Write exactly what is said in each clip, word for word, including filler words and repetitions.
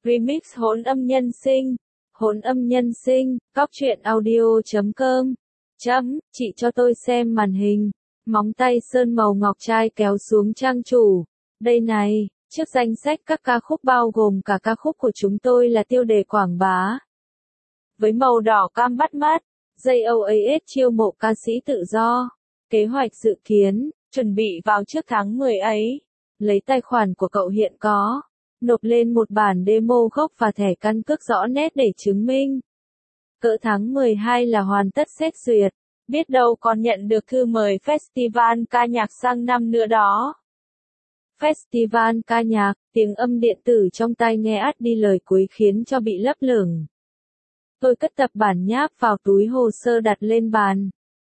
Remix hỗn âm nhân sinh. Hỗn âm nhân sinh, góc truyện audio chấm com. Chấm, chị cho tôi xem màn hình. Móng tay sơn màu ngọc trai kéo xuống trang chủ. Đây này, trước danh sách các ca khúc bao gồm cả ca khúc của chúng tôi là tiêu đề quảng bá. Với màu đỏ cam bắt mắt, gi o a ét chiêu mộ ca sĩ tự do. Kế hoạch dự kiến, chuẩn bị vào trước tháng mười ấy. Lấy tài khoản của cậu hiện có. Nộp lên một bản demo gốc và thẻ căn cước rõ nét để chứng minh. Cỡ tháng mười hai là hoàn tất xét duyệt. Biết đâu còn nhận được thư mời Festival ca nhạc sang năm nữa đó. Festival ca nhạc, tiếng âm điện tử trong tai nghe át đi lời cuối khiến cho bị lấp lửng. Tôi cất tập bản nháp vào túi hồ sơ đặt lên bàn.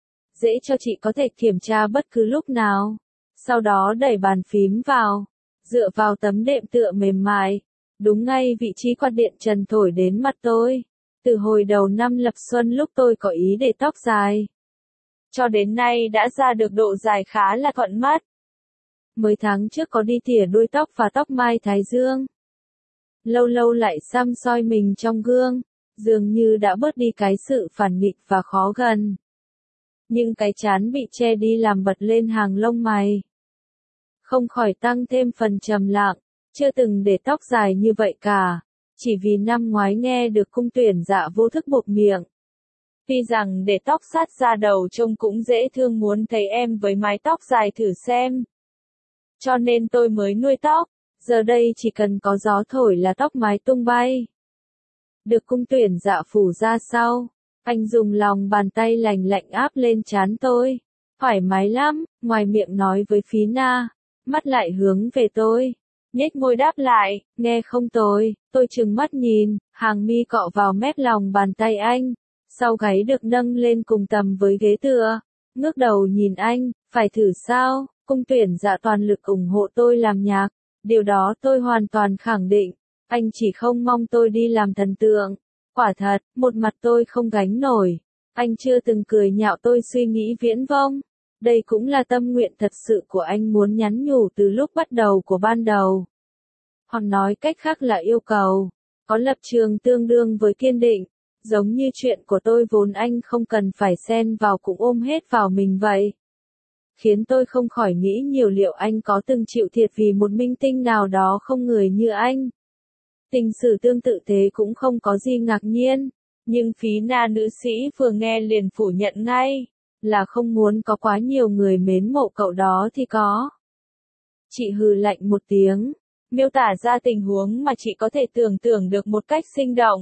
Dễ cho chị có thể kiểm tra bất cứ lúc nào. Sau đó đẩy bàn phím vào. Dựa vào tấm đệm tựa mềm mại. Đúng ngay vị trí quạt điện trần thổi đến mặt tôi. Từ hồi đầu năm lập xuân lúc tôi có ý để tóc dài. Cho đến nay đã ra được độ dài khá là thuận mắt. Mới tháng trước có đi tỉa đuôi tóc và tóc mai thái dương. Lâu lâu lại xăm soi mình trong gương. Dường như đã bớt đi cái sự phản nghịch và khó gần. Nhưng cái trán bị che đi làm bật lên hàng lông mày. Không khỏi tăng thêm phần trầm lặng, chưa từng để tóc dài như vậy cả. Chỉ vì năm ngoái nghe được cung tuyển dạ vô thức buộc miệng. Tuy rằng để tóc sát ra đầu trông cũng dễ thương, muốn thấy em với mái tóc dài thử xem. Cho nên tôi mới nuôi tóc, giờ đây chỉ cần có gió thổi là tóc mái tung bay. Được cung tuyển dạ phủ ra sau, anh dùng lòng bàn tay lành lạnh áp lên trán tôi. Thoải mái lắm, ngoài miệng nói với phí na, mắt lại hướng về tôi. Nhếch môi đáp lại, nghe không tồi. Tôi trừng mắt nhìn, hàng mi cọ vào mép lòng bàn tay anh. Sau gáy được nâng lên cùng tầm với ghế tựa. Ngước đầu nhìn anh, phải thử sao? Cung tuyển dạ toàn lực ủng hộ tôi làm nhạc. Điều đó tôi hoàn toàn khẳng định. Anh chỉ không mong tôi đi làm thần tượng. Quả thật, một mặt tôi không gánh nổi. Anh chưa từng cười nhạo tôi suy nghĩ viễn vông. Đây cũng là tâm nguyện thật sự của anh muốn nhắn nhủ từ lúc bắt đầu của ban đầu. Hoặc nói cách khác là yêu cầu. Có lập trường tương đương với kiên định. Giống như chuyện của tôi vốn anh không cần phải xen vào cũng ôm hết vào mình vậy. Khiến tôi không khỏi nghĩ nhiều liệu anh có từng chịu thiệt vì một minh tinh nào đó không người như anh. Tình sử tương tự thế cũng không có gì ngạc nhiên. Nhưng phí na nữ sĩ vừa nghe liền phủ nhận ngay. Là không muốn có quá nhiều người mến mộ cậu đó thì có. Chị hừ lạnh một tiếng. Miêu tả ra tình huống mà chị có thể tưởng tượng được một cách sinh động.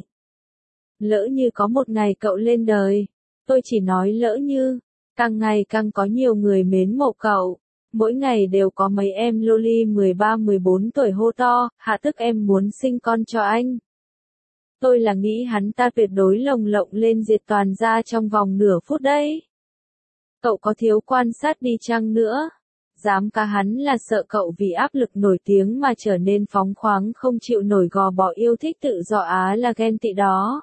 Lỡ như có một ngày cậu lên đời. Tôi chỉ nói lỡ như. Càng ngày càng có nhiều người mến mộ cậu. Mỗi ngày đều có mấy em loli mười ba mười bốn tuổi hô to, hạ tức em muốn sinh con cho anh. Tôi là nghĩ hắn ta tuyệt đối lồng lộng lên diệt toàn ra trong vòng nửa phút đấy. Cậu có thiếu quan sát đi chăng nữa? Dám cá hắn là sợ cậu vì áp lực nổi tiếng mà trở nên phóng khoáng không chịu nổi gò bó yêu thích tự do á là ghen tị đó.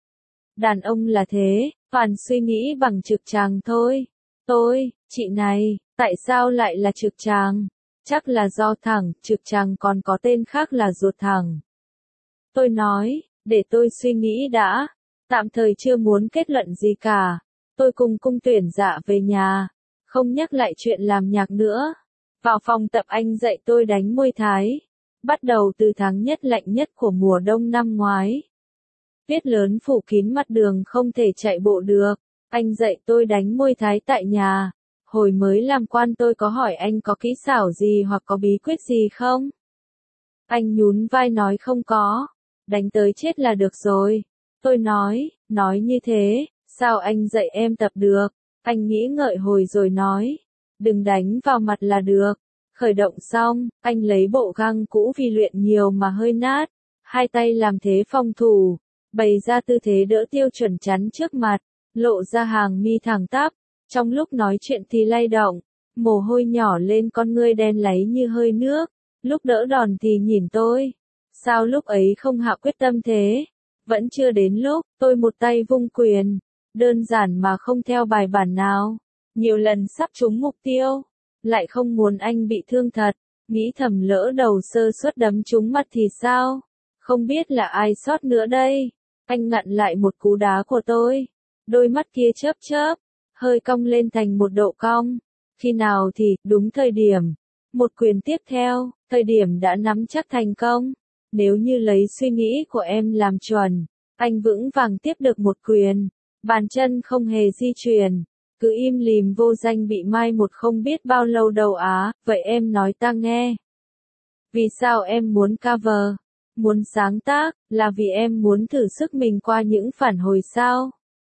Đàn ông là thế, toàn suy nghĩ bằng trực tràng thôi. Tôi, chị này, tại sao lại là trực tràng? Chắc là do thẳng, trực tràng còn có tên khác là ruột thẳng. Tôi nói, để tôi suy nghĩ đã. Tạm thời chưa muốn kết luận gì cả. Tôi cùng cung tuyển dạ về nhà. Không nhắc lại chuyện làm nhạc nữa. Vào phòng tập anh dạy tôi đánh môi thái. Bắt đầu từ tháng nhất lạnh nhất của mùa đông năm ngoái. Tuyết lớn phủ kín mặt đường không thể chạy bộ được. Anh dạy tôi đánh môi thái tại nhà. Hồi mới làm quan tôi có hỏi anh có kỹ xảo gì hoặc có bí quyết gì không? Anh nhún vai nói không có. Đánh tới chết là được rồi. Tôi nói, nói như thế, sao anh dạy em tập được? Anh nghĩ ngợi hồi rồi nói, đừng đánh vào mặt là được. Khởi động xong, anh lấy bộ găng cũ vì luyện nhiều mà hơi nát. Hai tay làm thế phòng thủ, bày ra tư thế đỡ tiêu chuẩn chắn trước mặt, lộ ra hàng mi thẳng tắp. Trong lúc nói chuyện thì lay động, mồ hôi nhỏ lên con ngươi đen láy như hơi nước. Lúc đỡ đòn thì nhìn tôi. Sao lúc ấy không hạ quyết tâm thế? Vẫn chưa đến lúc, tôi một tay vung quyền. Đơn giản mà không theo bài bản nào. Nhiều lần sắp trúng mục tiêu. Lại không muốn anh bị thương thật. Nghĩ thầm lỡ đầu sơ suất đấm trúng mặt thì sao? Không biết là ai sót nữa đây. Anh ngặn lại một cú đá của tôi. Đôi mắt kia chớp chớp, hơi cong lên thành một độ cong. Khi nào thì, đúng thời điểm. Một quyền tiếp theo, thời điểm đã nắm chắc thành công. Nếu như lấy suy nghĩ của em làm chuẩn, anh vững vàng tiếp được một quyền. Bàn chân không hề di chuyển. Cứ im lìm vô danh bị mai một không biết bao lâu đâu á. Vậy em nói ta nghe. Vì sao em muốn cover? Muốn sáng tác, là vì em muốn thử sức mình qua những phản hồi sao?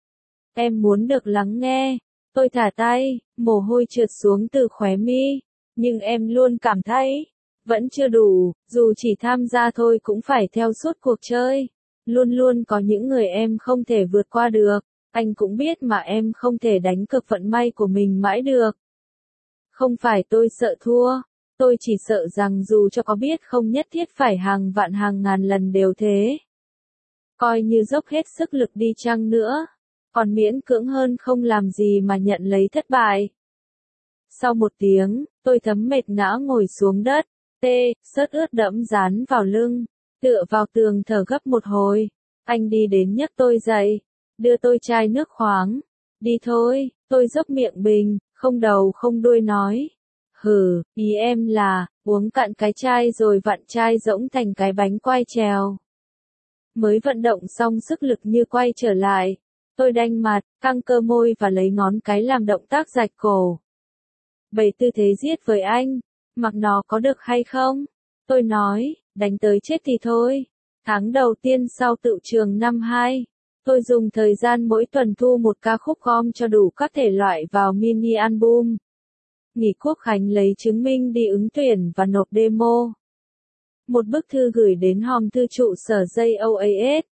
Em muốn được lắng nghe. Tôi thả tay, mồ hôi trượt xuống từ khóe mi. Nhưng em luôn cảm thấy, vẫn chưa đủ, dù chỉ tham gia thôi cũng phải theo suốt cuộc chơi. Luôn luôn có những người em không thể vượt qua được. Anh cũng biết mà em không thể đánh cược vận may của mình mãi được. Không phải tôi sợ thua. Tôi chỉ sợ rằng dù cho có biết không nhất thiết phải hàng vạn hàng ngàn lần đều thế. Coi như dốc hết sức lực đi chăng nữa. Còn miễn cưỡng hơn không làm gì mà nhận lấy thất bại. Sau một tiếng, tôi thấm mệt ngã ngồi xuống đất. Tê, sớt ướt đẫm dán vào lưng. Tựa vào tường thở gấp một hồi. Anh đi đến nhấc tôi dậy. Đưa tôi chai nước khoáng. Đi thôi, tôi dốc miệng bình, không đầu không đuôi nói. Hừ, ý em là, uống cạn cái chai rồi vặn chai rỗng thành cái bánh quai trèo. Mới vận động xong sức lực như quay trở lại. Tôi đanh mặt, căng cơ môi và lấy ngón cái làm động tác rạch cổ. Bày tư thế giết với anh, mặc nó có được hay không? Tôi nói, đánh tới chết thì thôi. Tháng đầu tiên sau tựu trường năm hai, tôi dùng thời gian mỗi tuần thu một ca khúc gom cho đủ các thể loại vào mini album. Nghỉ Quốc Khánh lấy chứng minh đi ứng tuyển và nộp demo. Một bức thư gửi đến hòm thư trụ sở gi o a ét.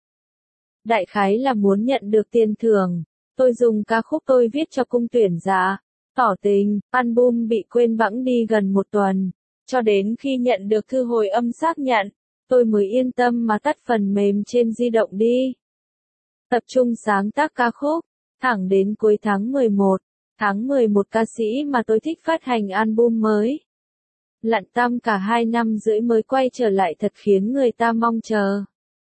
Đại khái là muốn nhận được tiền thưởng. Tôi dùng ca khúc tôi viết cho cung tuyển giả. Tỏ tình, album bị quên bẵng đi gần một tuần. Cho đến khi nhận được thư hồi âm xác nhận, tôi mới yên tâm mà tắt phần mềm trên di động đi. Tập trung sáng tác ca khúc. Thẳng đến cuối tháng mười một. Tháng mười một ca sĩ mà tôi thích phát hành album mới. Lặn tăm cả hai năm rưỡi mới quay trở lại thật khiến người ta mong chờ.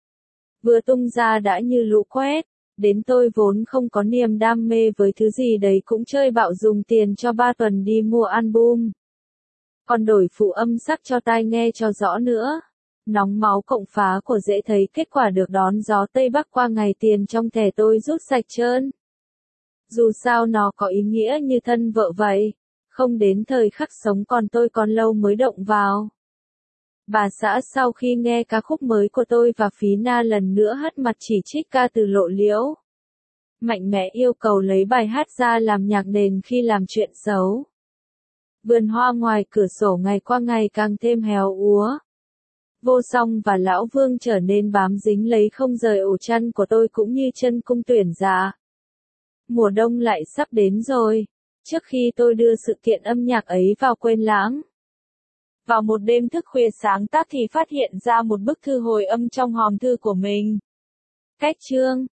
Vừa tung ra đã như lũ quét. Đến tôi vốn không có niềm đam mê với thứ gì đấy cũng chơi bạo dùng tiền cho ba tuần đi mua album. Còn đổi phụ âm sắc cho tai nghe cho rõ nữa. Nóng máu cộng phá của dễ thấy kết quả được đón gió Tây Bắc qua ngày tiền trong thẻ tôi rút sạch trơn. Dù sao nó có ý nghĩa như thân vợ vậy. Không đến thời khắc sống còn tôi còn lâu mới động vào. Bà xã sau khi nghe ca khúc mới của tôi và Phí Na lần nữa hất mặt chỉ trích ca từ Lộ Liễu. Mạnh mẽ yêu cầu lấy bài hát ra làm nhạc nền khi làm chuyện xấu. Vườn hoa ngoài cửa sổ ngày qua ngày càng thêm héo úa. Vô Song và Lão Vương trở nên bám dính lấy không rời ổ chăn của tôi cũng như chân cung tuyển giả. Mùa đông lại sắp đến rồi. Trước khi tôi đưa sự kiện âm nhạc ấy vào quên lãng. Vào một đêm thức khuya sáng tác thì phát hiện ra một bức thư hồi âm trong hòm thư của mình. Cách chương